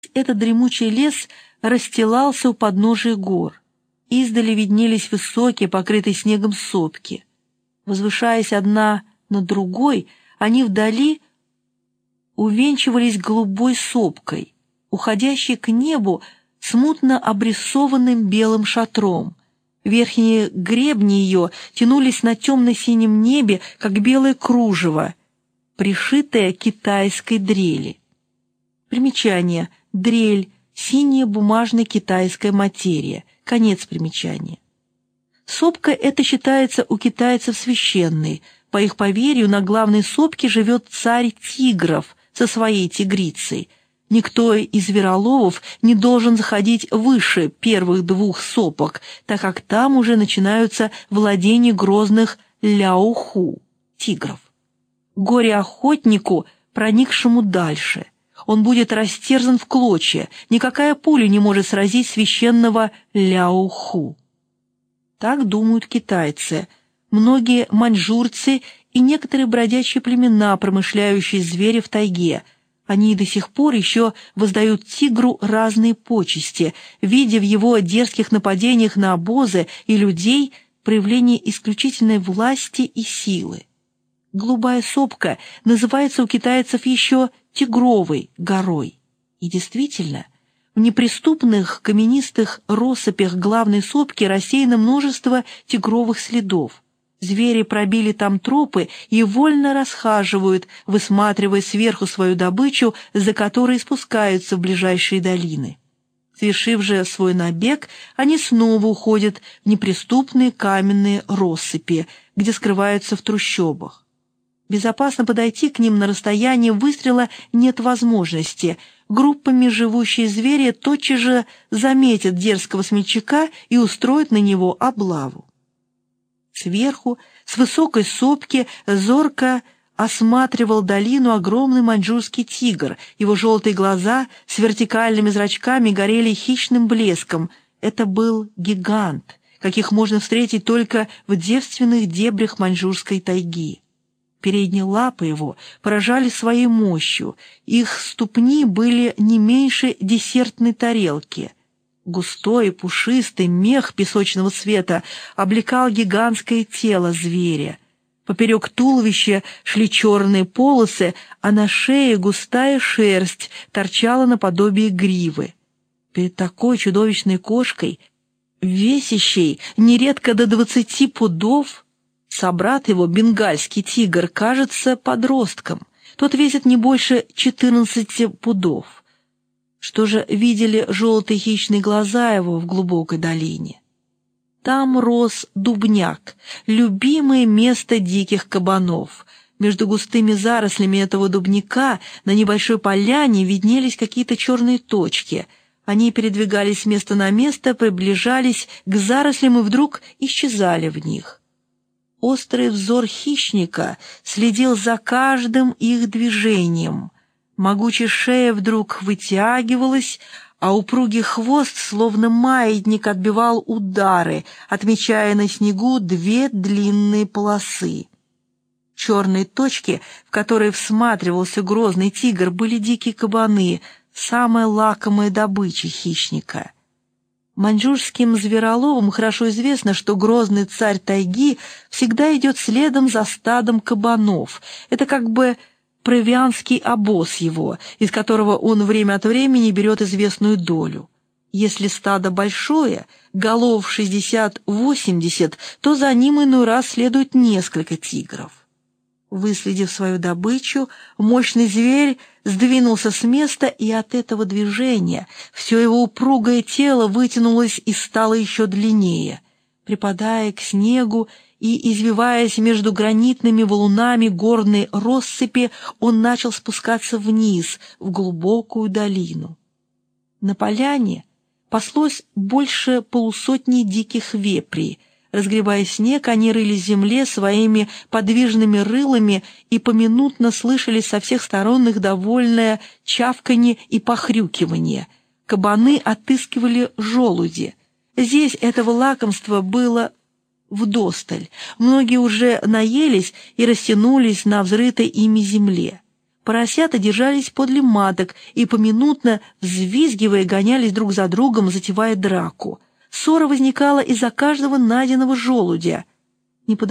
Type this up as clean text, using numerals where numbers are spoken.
Этот дремучий лес расстилался у подножия гор. Издали виднелись высокие, покрытые снегом сопки. Возвышаясь одна над другой, они вдали увенчивались голубой сопкой, уходящей к небу смутно обрисованным белым шатром. Верхние гребни ее тянулись на темно-синем небе, как белое кружево, пришитое к китайской дрели. Примечание. Дрель. Синяя бумажная китайская материя. Конец примечания. Сопка эта считается у китайцев священной. По их поверью, на главной сопке живет царь тигров со своей тигрицей. Никто из звероловов не должен заходить выше первых двух сопок, так как там уже начинаются владения грозных ляоху, тигров. Горе-охотнику, проникшему дальше. Он будет растерзан в клочья, никакая пуля не может сразить священного ляоху. Так думают китайцы, многие маньчжурцы и некоторые бродячие племена, промышляющие звери в тайге. Они до сих пор еще воздают тигру разные почести, видя в его дерзких нападениях на обозы и людей проявление исключительной власти и силы. Голубая сопка называется у китайцев еще Тигровой горой. И действительно, в неприступных каменистых россыпях главной сопки рассеяно множество тигровых следов. Звери пробили там тропы и вольно расхаживают, высматривая сверху свою добычу, за которой спускаются в ближайшие долины. Совершив же свой набег, они снова уходят в неприступные каменные россыпи, где скрываются в трущобах. Безопасно подойти к ним на расстояние выстрела нет возможности. Группами живущие звери тотчас же заметят дерзкого смельчака и устроят на него облаву. Сверху, с высокой сопки, зорко осматривал долину огромный маньчжурский тигр. Его желтые глаза с вертикальными зрачками горели хищным блеском. Это был гигант, каких можно встретить только в девственных дебрях маньчжурской тайги. Передние лапы его поражали своей мощью, их ступни были не меньше десертной тарелки. Густой пушистый мех песочного цвета облекал гигантское тело зверя. Поперек туловища шли черные полосы, а на шее густая шерсть торчала наподобие гривы. Перед такой чудовищной кошкой, весящей нередко до 20 пудов, собрат его, бенгальский тигр, кажется подростком. Тот весит не больше 14 пудов. Что же видели желтые хищные глаза его в глубокой долине? Там рос дубняк, любимое место диких кабанов. Между густыми зарослями этого дубняка на небольшой поляне виднелись какие-то черные точки. Они передвигались с места на место, приближались к зарослям и вдруг исчезали в них. Острый взор хищника следил за каждым их движением. Могучая шея вдруг вытягивалась, а упругий хвост, словно маятник, отбивал удары, отмечая на снегу 2 длинные полосы. Черные точки, в которые всматривался грозный тигр, были дикие кабаны, самая лакомая добыча хищника. Маньчжурским звероловам хорошо известно, что грозный царь тайги всегда идет следом за стадом кабанов. Это как бы провианский обоз его, из которого он время от времени берет известную долю. Если стадо большое, голов 60-80, то за ним иной раз следует несколько тигров. Выследив свою добычу, мощный зверь сдвинулся с места, и от этого движения все его упругое тело вытянулось и стало еще длиннее. Припадая к снегу и извиваясь между гранитными валунами горной россыпи, он начал спускаться вниз, в глубокую долину. На поляне паслось больше полусотни диких вепрей. Разгребая снег, они рылись в земле своими подвижными рылами и поминутно слышали со всех сторон их довольное чавканье и похрюкивание. Кабаны отыскивали желуди. Здесь этого лакомства было вдосталь. Многие уже наелись и растянулись на взрытой ими земле. Поросята держались подле маток и, поминутно взвизгивая, гонялись друг за другом, затевая драку. Ссора возникала из-за каждого найденного желудя. Неподалеку